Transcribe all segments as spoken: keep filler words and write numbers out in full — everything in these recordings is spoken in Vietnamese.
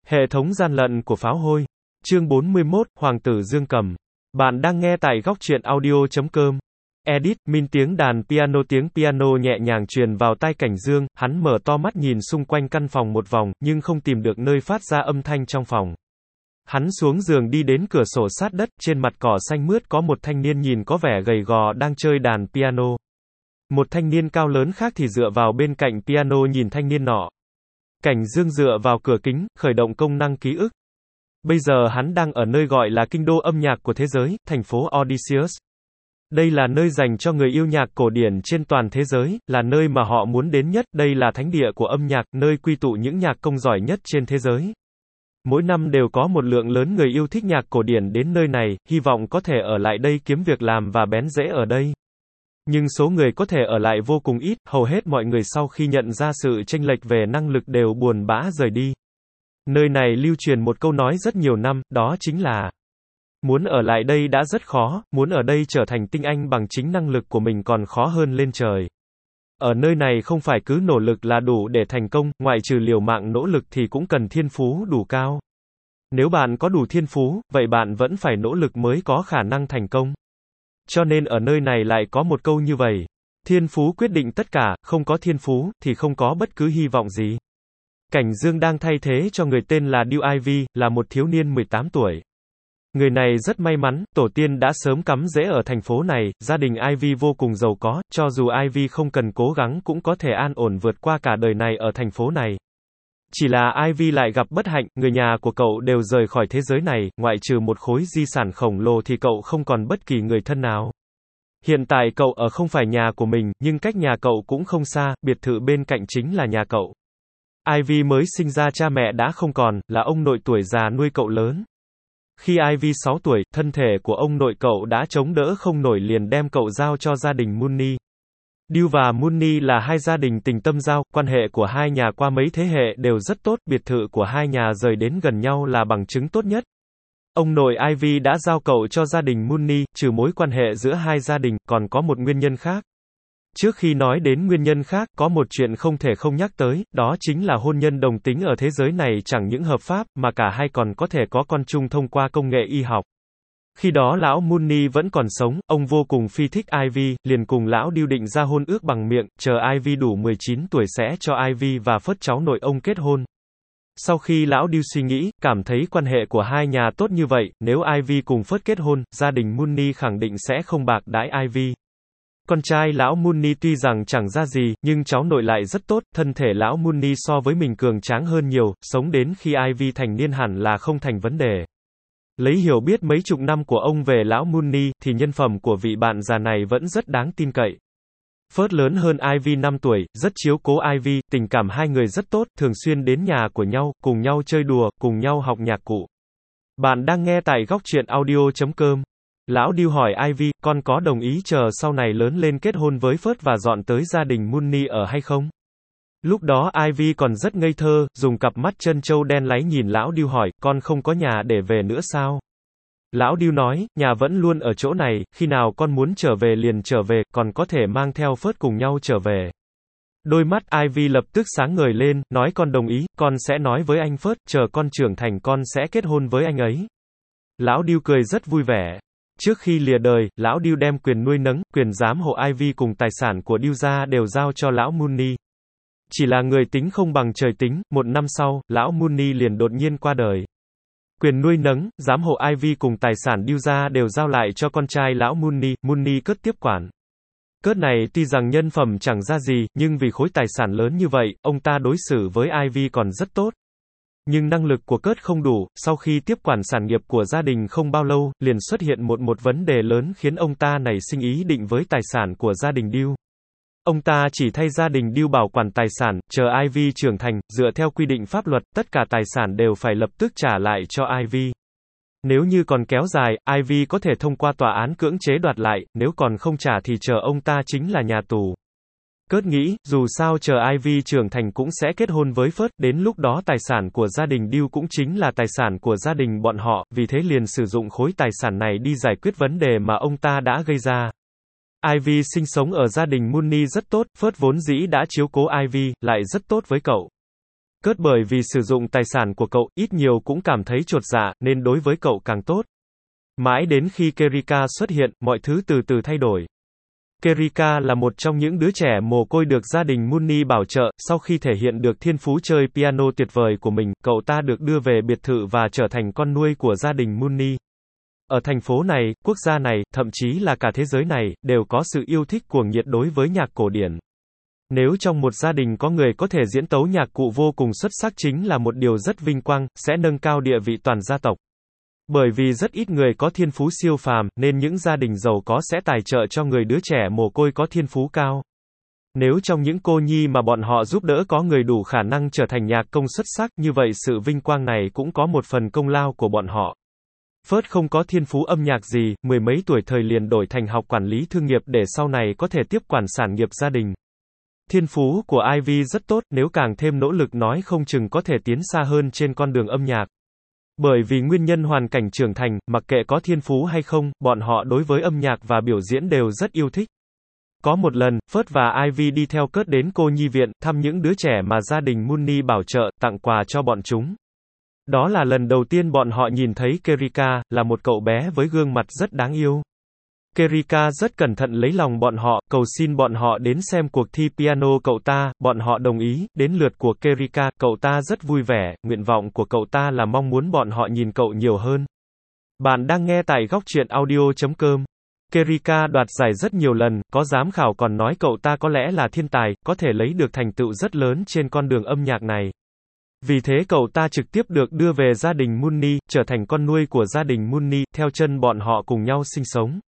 Hệ thống gian lận của pháo hôi. Chương bốn mươi mốt, Hoàng tử Dương Cầm. Bạn đang nghe tại góc truyện audio chấm com. Edit, min tiếng đàn piano tiếng piano nhẹ nhàng truyền vào tai Cảnh Dương, hắn mở to mắt nhìn xung quanh căn phòng một vòng, nhưng không tìm được nơi phát ra âm thanh trong phòng. Hắn xuống giường đi đến cửa sổ sát đất, trên mặt cỏ xanh mướt có một thanh niên nhìn có vẻ gầy gò đang chơi đàn piano. Một thanh niên cao lớn khác thì dựa vào bên cạnh piano nhìn thanh niên nọ. Cảnh Dương dựa vào cửa kính, khởi động công năng ký ức. Bây giờ hắn đang ở nơi gọi là kinh đô âm nhạc của thế giới, thành phố Odysseus. Đây là nơi dành cho người yêu nhạc cổ điển trên toàn thế giới, là nơi mà họ muốn đến nhất, đây là thánh địa của âm nhạc, nơi quy tụ những nhạc công giỏi nhất trên thế giới. Mỗi năm đều có một lượng lớn người yêu thích nhạc cổ điển đến nơi này, hy vọng có thể ở lại đây kiếm việc làm và bén rễ ở đây. Nhưng số người có thể ở lại vô cùng ít, hầu hết mọi người sau khi nhận ra sự chênh lệch về năng lực đều buồn bã rời đi. Nơi này lưu truyền một câu nói rất nhiều năm, đó chính là: muốn ở lại đây đã rất khó, muốn ở đây trở thành tinh anh bằng chính năng lực của mình còn khó hơn lên trời. Ở nơi này không phải cứ nỗ lực là đủ để thành công, ngoại trừ liều mạng nỗ lực thì cũng cần thiên phú đủ cao. Nếu bạn có đủ thiên phú, vậy bạn vẫn phải nỗ lực mới có khả năng thành công. Cho nên ở nơi này lại có một câu như vậy: thiên phú quyết định tất cả, không có thiên phú, thì không có bất cứ hy vọng gì. Cảnh Dương đang thay thế cho người tên là Dew Ivy, là một thiếu niên mười tám tuổi. Người này rất may mắn, tổ tiên đã sớm cắm rễ ở thành phố này, gia đình Ivy vô cùng giàu có, cho dù Ivy không cần cố gắng cũng có thể an ổn vượt qua cả đời này ở thành phố này. Chỉ là Ivy lại gặp bất hạnh, người nhà của cậu đều rời khỏi thế giới này, ngoại trừ một khối di sản khổng lồ thì cậu không còn bất kỳ người thân nào. Hiện tại cậu ở không phải nhà của mình, nhưng cách nhà cậu cũng không xa, biệt thự bên cạnh chính là nhà cậu. Ivy mới sinh ra cha mẹ đã không còn, là ông nội tuổi già nuôi cậu lớn. Khi Ivy sáu tuổi, thân thể của ông nội cậu đã chống đỡ không nổi liền đem cậu giao cho gia đình Mooney. Dew và Mooney là hai gia đình tình tâm giao, quan hệ của hai nhà qua mấy thế hệ đều rất tốt, biệt thự của hai nhà rời đến gần nhau là bằng chứng tốt nhất. Ông nội Ivy đã giao cậu cho gia đình Mooney, trừ mối quan hệ giữa hai gia đình, còn có một nguyên nhân khác. Trước khi nói đến nguyên nhân khác, có một chuyện không thể không nhắc tới, đó chính là hôn nhân đồng tính ở thế giới này chẳng những hợp pháp, mà cả hai còn có thể có con chung thông qua công nghệ y học. Khi đó lão Mooney vẫn còn sống, ông vô cùng phi thích Ivy, liền cùng lão Dew định ra hôn ước bằng miệng, chờ Ivy đủ mười chín tuổi sẽ cho Ivy và Phớt cháu nội ông kết hôn. Sau khi lão Dew suy nghĩ, cảm thấy quan hệ của hai nhà tốt như vậy, nếu Ivy cùng Phớt kết hôn, gia đình Mooney khẳng định sẽ không bạc đãi Ivy. Con trai lão Mooney tuy rằng chẳng ra gì, nhưng cháu nội lại rất tốt, thân thể lão Mooney so với mình cường tráng hơn nhiều, sống đến khi Ivy thành niên hẳn là không thành vấn đề. Lấy hiểu biết mấy chục năm của ông về lão Mooney, thì nhân phẩm của vị bạn già này vẫn rất đáng tin cậy. Phớt lớn hơn Ivy năm tuổi, rất chiếu cố Ivy, tình cảm hai người rất tốt, thường xuyên đến nhà của nhau, cùng nhau chơi đùa, cùng nhau học nhạc cụ. Bạn đang nghe tại góc truyện audio chấm com. Lão Dew hỏi Ivy, con có đồng ý chờ sau này lớn lên kết hôn với Phớt và dọn tới gia đình Mooney ở hay không? Lúc đó Ivy còn rất ngây thơ, dùng cặp mắt chân trâu đen láy nhìn lão Dew hỏi, con không có nhà để về nữa sao? Lão Dew nói, nhà vẫn luôn ở chỗ này, khi nào con muốn trở về liền trở về, còn có thể mang theo Phớt cùng nhau trở về. Đôi mắt Ivy lập tức sáng ngời lên, nói con đồng ý, con sẽ nói với anh Phớt, chờ con trưởng thành con sẽ kết hôn với anh ấy. Lão Dew cười rất vui vẻ. Trước khi lìa đời, lão Dew đem quyền nuôi nấng, quyền giám hộ Ivy cùng tài sản của Dew ra đều giao cho lão Mooney. Chỉ là người tính không bằng trời tính, một năm sau, lão Mooney liền đột nhiên qua đời. Quyền nuôi nấng, giám hộ Ivy cùng tài sản Dew ra đều giao lại cho con trai lão Mooney, Mooney Curt tiếp quản. Curt này tuy rằng nhân phẩm chẳng ra gì, nhưng vì khối tài sản lớn như vậy, ông ta đối xử với Ivy còn rất tốt. Nhưng năng lực của Curt không đủ, sau khi tiếp quản sản nghiệp của gia đình không bao lâu, liền xuất hiện một một vấn đề lớn khiến ông ta nảy sinh ý định với tài sản của gia đình Dew. Ông ta chỉ thay gia đình Dew bảo quản tài sản, chờ Ivy trưởng thành, dựa theo quy định pháp luật, tất cả tài sản đều phải lập tức trả lại cho Ivy. Nếu như còn kéo dài, Ivy có thể thông qua tòa án cưỡng chế đoạt lại, nếu còn không trả thì chờ ông ta chính là nhà tù. Curt nghĩ, dù sao chờ Ivy trưởng thành cũng sẽ kết hôn với Phớt, đến lúc đó tài sản của gia đình Dew cũng chính là tài sản của gia đình bọn họ, vì thế liền sử dụng khối tài sản này đi giải quyết vấn đề mà ông ta đã gây ra. Ivy sinh sống ở gia đình Mooney rất tốt, Phớt vốn dĩ đã chiếu cố Ivy, lại rất tốt với cậu. Cớt bởi vì sử dụng tài sản của cậu, ít nhiều cũng cảm thấy chột dạ, nên đối với cậu càng tốt. Mãi đến khi Kerika xuất hiện, mọi thứ từ từ thay đổi. Kerika là một trong những đứa trẻ mồ côi được gia đình Mooney bảo trợ, sau khi thể hiện được thiên phú chơi piano tuyệt vời của mình, cậu ta được đưa về biệt thự và trở thành con nuôi của gia đình Mooney. Ở thành phố này, quốc gia này, thậm chí là cả thế giới này, đều có sự yêu thích cuồng nhiệt đối với nhạc cổ điển. Nếu trong một gia đình có người có thể diễn tấu nhạc cụ vô cùng xuất sắc chính là một điều rất vinh quang, sẽ nâng cao địa vị toàn gia tộc. Bởi vì rất ít người có thiên phú siêu phàm, nên những gia đình giàu có sẽ tài trợ cho người đứa trẻ mồ côi có thiên phú cao. Nếu trong những cô nhi mà bọn họ giúp đỡ có người đủ khả năng trở thành nhạc công xuất sắc, như vậy sự vinh quang này cũng có một phần công lao của bọn họ. Phớt không có thiên phú âm nhạc gì, mười mấy tuổi thời liền đổi thành học quản lý thương nghiệp để sau này có thể tiếp quản sản nghiệp gia đình. Thiên phú của Ivy rất tốt, nếu càng thêm nỗ lực nói không chừng có thể tiến xa hơn trên con đường âm nhạc. Bởi vì nguyên nhân hoàn cảnh trưởng thành, mặc kệ có thiên phú hay không, bọn họ đối với âm nhạc và biểu diễn đều rất yêu thích. Có một lần, Phớt và Ivy đi theo Cớt đến cô nhi viện, thăm những đứa trẻ mà gia đình Mooney bảo trợ, tặng quà cho bọn chúng. Đó là lần đầu tiên bọn họ nhìn thấy Kerika, là một cậu bé với gương mặt rất đáng yêu. Kerika rất cẩn thận lấy lòng bọn họ, cầu xin bọn họ đến xem cuộc thi piano cậu ta, bọn họ đồng ý, đến lượt của Kerika, cậu ta rất vui vẻ, nguyện vọng của cậu ta là mong muốn bọn họ nhìn cậu nhiều hơn. Bạn đang nghe tại góc truyện audio chấm com. Kerika đoạt giải rất nhiều lần, có giám khảo còn nói cậu ta có lẽ là thiên tài, có thể lấy được thành tựu rất lớn trên con đường âm nhạc này. Vì thế cậu ta trực tiếp được đưa về gia đình Mooney, trở thành con nuôi của gia đình Mooney, theo chân bọn họ cùng nhau sinh sống.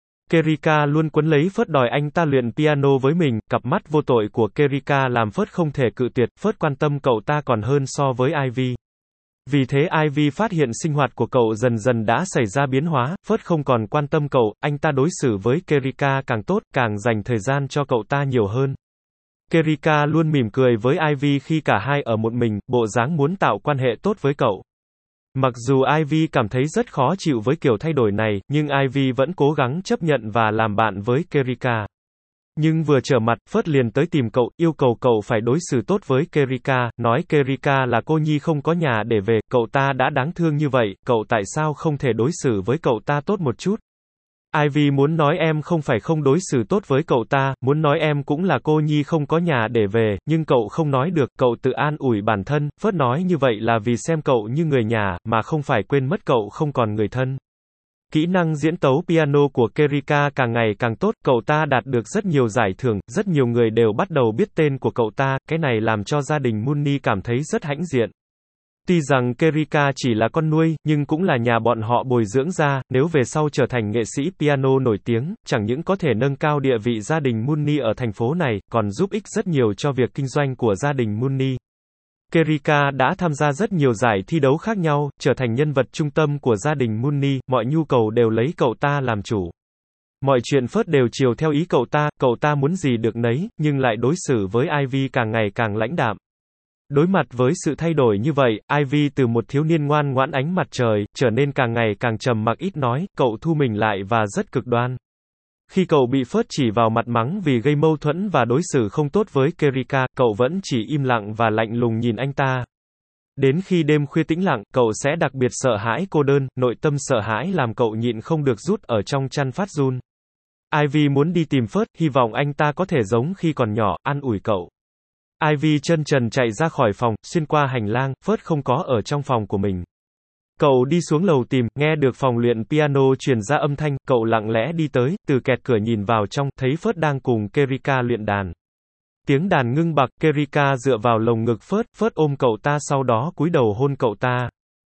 Kerika luôn quấn lấy Phớt đòi anh ta luyện piano với mình, cặp mắt vô tội của Kerika làm Phớt không thể cự tuyệt, Phớt quan tâm cậu ta còn hơn so với Ivy. Vì thế Ivy phát hiện sinh hoạt của cậu dần dần đã xảy ra biến hóa, Phớt không còn quan tâm cậu, anh ta đối xử với Kerika càng tốt, càng dành thời gian cho cậu ta nhiều hơn. Kerika luôn mỉm cười với Ivy khi cả hai ở một mình, bộ dáng muốn tạo quan hệ tốt với cậu. Mặc dù Ivy cảm thấy rất khó chịu với kiểu thay đổi này, nhưng Ivy vẫn cố gắng chấp nhận và làm bạn với Kerika. Nhưng vừa trở mặt, Phớt liền tới tìm cậu, yêu cầu cậu phải đối xử tốt với Kerika, nói Kerika là cô nhi không có nhà để về, cậu ta đã đáng thương như vậy, cậu tại sao không thể đối xử với cậu ta tốt một chút? Ivy muốn nói em không phải không đối xử tốt với cậu ta, muốn nói em cũng là cô nhi không có nhà để về, nhưng cậu không nói được, cậu tự an ủi bản thân, Phớt nói như vậy là vì xem cậu như người nhà, mà không phải quên mất cậu không còn người thân. Kỹ năng diễn tấu piano của Kerika càng ngày càng tốt, cậu ta đạt được rất nhiều giải thưởng, rất nhiều người đều bắt đầu biết tên của cậu ta, cái này làm cho gia đình Mooney cảm thấy rất hãnh diện. Tuy rằng Kerika chỉ là con nuôi, nhưng cũng là nhà bọn họ bồi dưỡng ra, nếu về sau trở thành nghệ sĩ piano nổi tiếng, chẳng những có thể nâng cao địa vị gia đình Mooney ở thành phố này, còn giúp ích rất nhiều cho việc kinh doanh của gia đình Mooney. Kerika đã tham gia rất nhiều giải thi đấu khác nhau, trở thành nhân vật trung tâm của gia đình Mooney, mọi nhu cầu đều lấy cậu ta làm chủ. Mọi chuyện Phớt đều chiều theo ý cậu ta, cậu ta muốn gì được nấy, nhưng lại đối xử với Ivy càng ngày càng lãnh đạm. Đối mặt với sự thay đổi như vậy, Ivy từ một thiếu niên ngoan ngoãn ánh mặt trời, trở nên càng ngày càng trầm mặc ít nói, cậu thu mình lại và rất cực đoan. Khi cậu bị Phớt chỉ vào mặt mắng vì gây mâu thuẫn và đối xử không tốt với Kerika, cậu vẫn chỉ im lặng và lạnh lùng nhìn anh ta. Đến khi đêm khuya tĩnh lặng, cậu sẽ đặc biệt sợ hãi cô đơn, nội tâm sợ hãi làm cậu nhịn không được rút ở trong chăn phát run. Ivy muốn đi tìm Phớt, hy vọng anh ta có thể giống khi còn nhỏ, an ủi cậu. Ivy chân trần chạy ra khỏi phòng, xuyên qua hành lang, Phớt không có ở trong phòng của mình. Cậu đi xuống lầu tìm, nghe được phòng luyện piano truyền ra âm thanh, cậu lặng lẽ đi tới, từ kẹt cửa nhìn vào trong, thấy Phớt đang cùng Kerika luyện đàn. Tiếng đàn ngưng bặt, Kerika dựa vào lồng ngực Phớt, Phớt ôm cậu ta sau đó cúi đầu hôn cậu ta.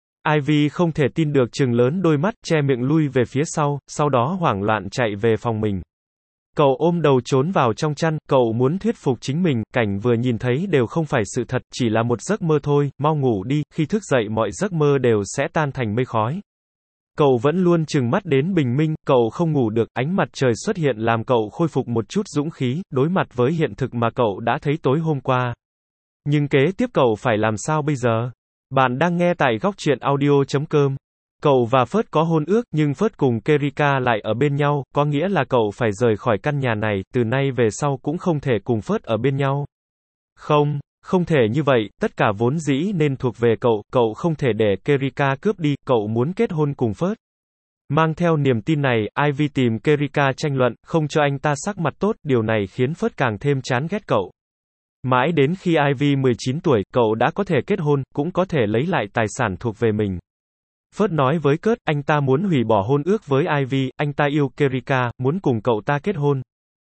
Ivy không thể tin được trừng lớn đôi mắt, che miệng lui về phía sau, sau đó hoảng loạn chạy về phòng mình. Cậu ôm đầu trốn vào trong chăn, cậu muốn thuyết phục chính mình, cảnh vừa nhìn thấy đều không phải sự thật, chỉ là một giấc mơ thôi, mau ngủ đi, khi thức dậy mọi giấc mơ đều sẽ tan thành mây khói. Cậu vẫn luôn trừng mắt đến bình minh, cậu không ngủ được, ánh mặt trời xuất hiện làm cậu khôi phục một chút dũng khí, đối mặt với hiện thực mà cậu đã thấy tối hôm qua. Nhưng kế tiếp cậu phải làm sao bây giờ? Bạn đang nghe tại góc truyện audio chấm com. Cậu và Phớt có hôn ước, nhưng Phớt cùng Kerika lại ở bên nhau, có nghĩa là cậu phải rời khỏi căn nhà này, từ nay về sau cũng không thể cùng Phớt ở bên nhau. Không, Không thể như vậy, tất cả vốn dĩ nên thuộc về cậu, cậu không thể để Kerika cướp đi, cậu muốn kết hôn cùng Phớt. Mang theo niềm tin này, Ivy tìm Kerika tranh luận, không cho anh ta sắc mặt tốt, điều này khiến Phớt càng thêm chán ghét cậu. Mãi đến khi Ivy mười chín tuổi, cậu đã có thể kết hôn, cũng có thể lấy lại tài sản thuộc về mình. Phớt nói với Kurt, anh ta muốn hủy bỏ hôn ước với Ivy, anh ta yêu Kerika, muốn cùng cậu ta kết hôn.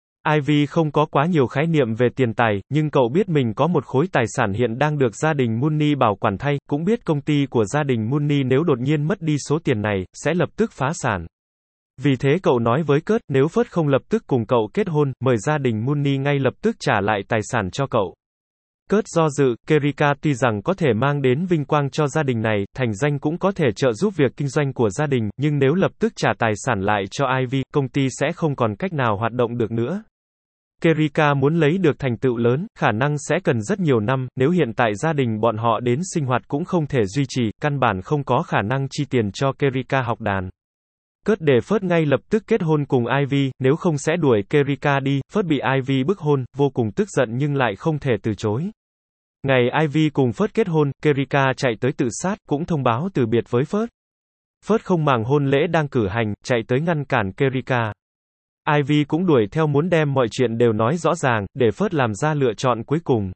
Ivy không có quá nhiều khái niệm về tiền tài, nhưng cậu biết mình có một khối tài sản hiện đang được gia đình Mooney bảo quản thay, cũng biết công ty của gia đình Mooney nếu đột nhiên mất đi số tiền này, sẽ lập tức phá sản. Vì thế cậu nói với Kurt, nếu Phớt không lập tức cùng cậu kết hôn, mời gia đình Mooney ngay lập tức trả lại tài sản cho cậu. Kurt do dự, Kerika tuy rằng có thể mang đến vinh quang cho gia đình này, thành danh cũng có thể trợ giúp việc kinh doanh của gia đình, nhưng nếu lập tức trả tài sản lại cho Ivy, công ty sẽ không còn cách nào hoạt động được nữa. Kerika muốn lấy được thành tựu lớn, khả năng sẽ cần rất nhiều năm, nếu hiện tại gia đình bọn họ đến sinh hoạt cũng không thể duy trì, căn bản không có khả năng chi tiền cho Kerika học đàn. Kurt để Phớt ngay lập tức kết hôn cùng Ivy, nếu không sẽ đuổi Kerika đi. Phớt bị Ivy bức hôn, vô cùng tức giận nhưng lại không thể từ chối. Ngày Ivy cùng Phớt kết hôn, Kerika chạy tới tự sát, cũng thông báo từ biệt với Phớt. Phớt không màng hôn lễ đang cử hành, chạy tới ngăn cản Kerika. Ivy cũng đuổi theo muốn đem mọi chuyện đều nói rõ ràng, để Phớt làm ra lựa chọn cuối cùng.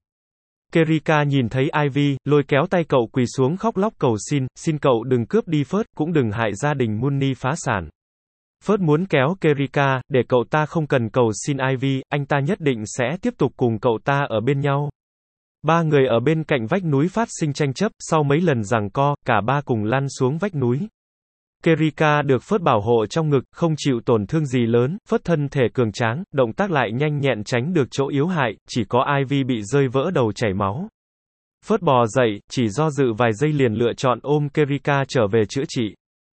Kerika nhìn thấy Ivy, lôi kéo tay cậu quỳ xuống khóc lóc cầu xin, xin cậu đừng cướp đi Phớt, cũng đừng hại gia đình Mooney phá sản. Phớt muốn kéo Kerika, để cậu ta không cần cầu xin Ivy, anh ta nhất định sẽ tiếp tục cùng cậu ta ở bên nhau. Ba người ở bên cạnh vách núi phát sinh tranh chấp, sau mấy lần giằng co, cả ba cùng lăn xuống vách núi. Kerika được Phớt bảo hộ trong ngực, không chịu tổn thương gì lớn, Phớt thân thể cường tráng, động tác lại nhanh nhẹn tránh được chỗ yếu hại, chỉ có Ivy bị rơi vỡ đầu chảy máu. Phớt bò dậy, chỉ do dự vài giây liền lựa chọn ôm Kerika trở về chữa trị.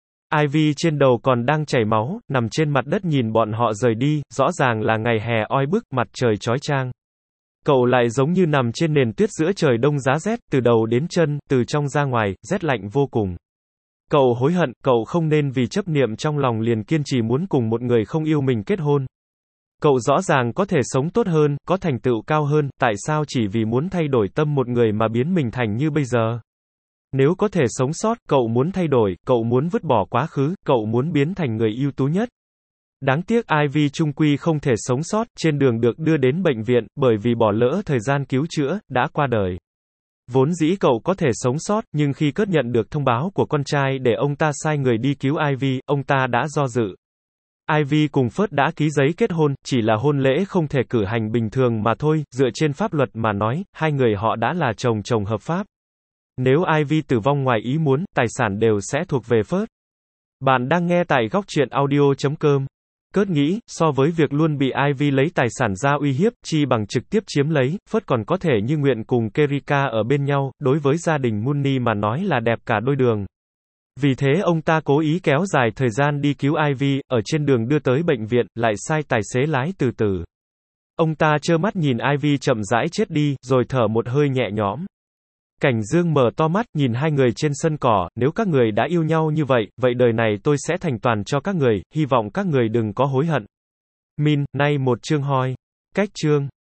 Ivy trên đầu còn đang chảy máu, nằm trên mặt đất nhìn bọn họ rời đi, rõ ràng là ngày hè oi bức, mặt trời chói chang. Cậu lại giống như nằm trên nền tuyết giữa trời đông giá rét, từ đầu đến chân, từ trong ra ngoài, rét lạnh vô cùng. Cậu hối hận, cậu không nên vì chấp niệm trong lòng liền kiên trì muốn cùng một người không yêu mình kết hôn. Cậu rõ ràng có thể sống tốt hơn, có thành tựu cao hơn, tại sao chỉ vì muốn thay đổi tâm một người mà biến mình thành như bây giờ? Nếu có thể sống sót, cậu muốn thay đổi, cậu muốn vứt bỏ quá khứ, cậu muốn biến thành người ưu tú nhất. Đáng tiếc Ivy chung quy không thể sống sót, trên đường được đưa đến bệnh viện, bởi vì bỏ lỡ thời gian cứu chữa, đã qua đời. Vốn dĩ cậu có thể sống sót, nhưng khi Kurt nhận được thông báo của con trai để ông ta sai người đi cứu Ivy, ông ta đã do dự. Ivy cùng Phớt đã ký giấy kết hôn, chỉ là hôn lễ không thể cử hành bình thường mà thôi, dựa trên pháp luật mà nói, hai người họ đã là chồng chồng hợp pháp. Nếu Ivy tử vong ngoài ý muốn, tài sản đều sẽ thuộc về Phớt. Bạn đang nghe tại góc truyện audio chấm com. Kurt nghĩ, so với việc luôn bị Ivy lấy tài sản ra uy hiếp, chi bằng trực tiếp chiếm lấy, Phớt còn có thể như nguyện cùng Kerika ở bên nhau, đối với gia đình Mooney mà nói là đẹp cả đôi đường. Vì thế ông ta cố ý kéo dài thời gian đi cứu Ivy, ở trên đường đưa tới bệnh viện, lại sai tài xế lái từ từ. Ông ta trơ mắt nhìn Ivy chậm rãi chết đi, rồi thở một hơi nhẹ nhõm. Cảnh Dương mở to mắt, nhìn hai người trên sân cỏ, nếu các người đã yêu nhau như vậy, vậy đời này tôi sẽ thành toàn cho các người, hy vọng các người đừng có hối hận. Min, nay một chương hoi. Cách chương.